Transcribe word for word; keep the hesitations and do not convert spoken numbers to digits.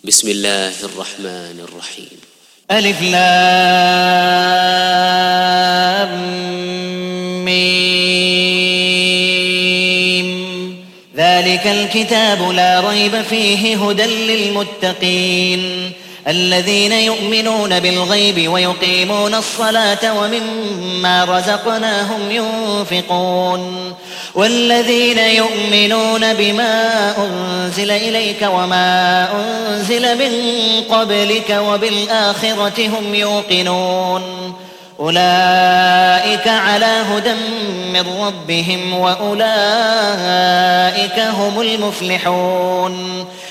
بسم الله الرحمن الرحيم. ألف لام ميم. ذلك الكتاب لا ريب فيه هدى للمتقين الذين يؤمنون بالغيب ويقيمون الصلاة ومما رزقناهم ينفقون والذين يؤمنون بما أنزل إليك وما أنزل من قبلك وبالآخرة هم يوقنون أولئك على هدى من ربهم وأولئك هم المفلحون.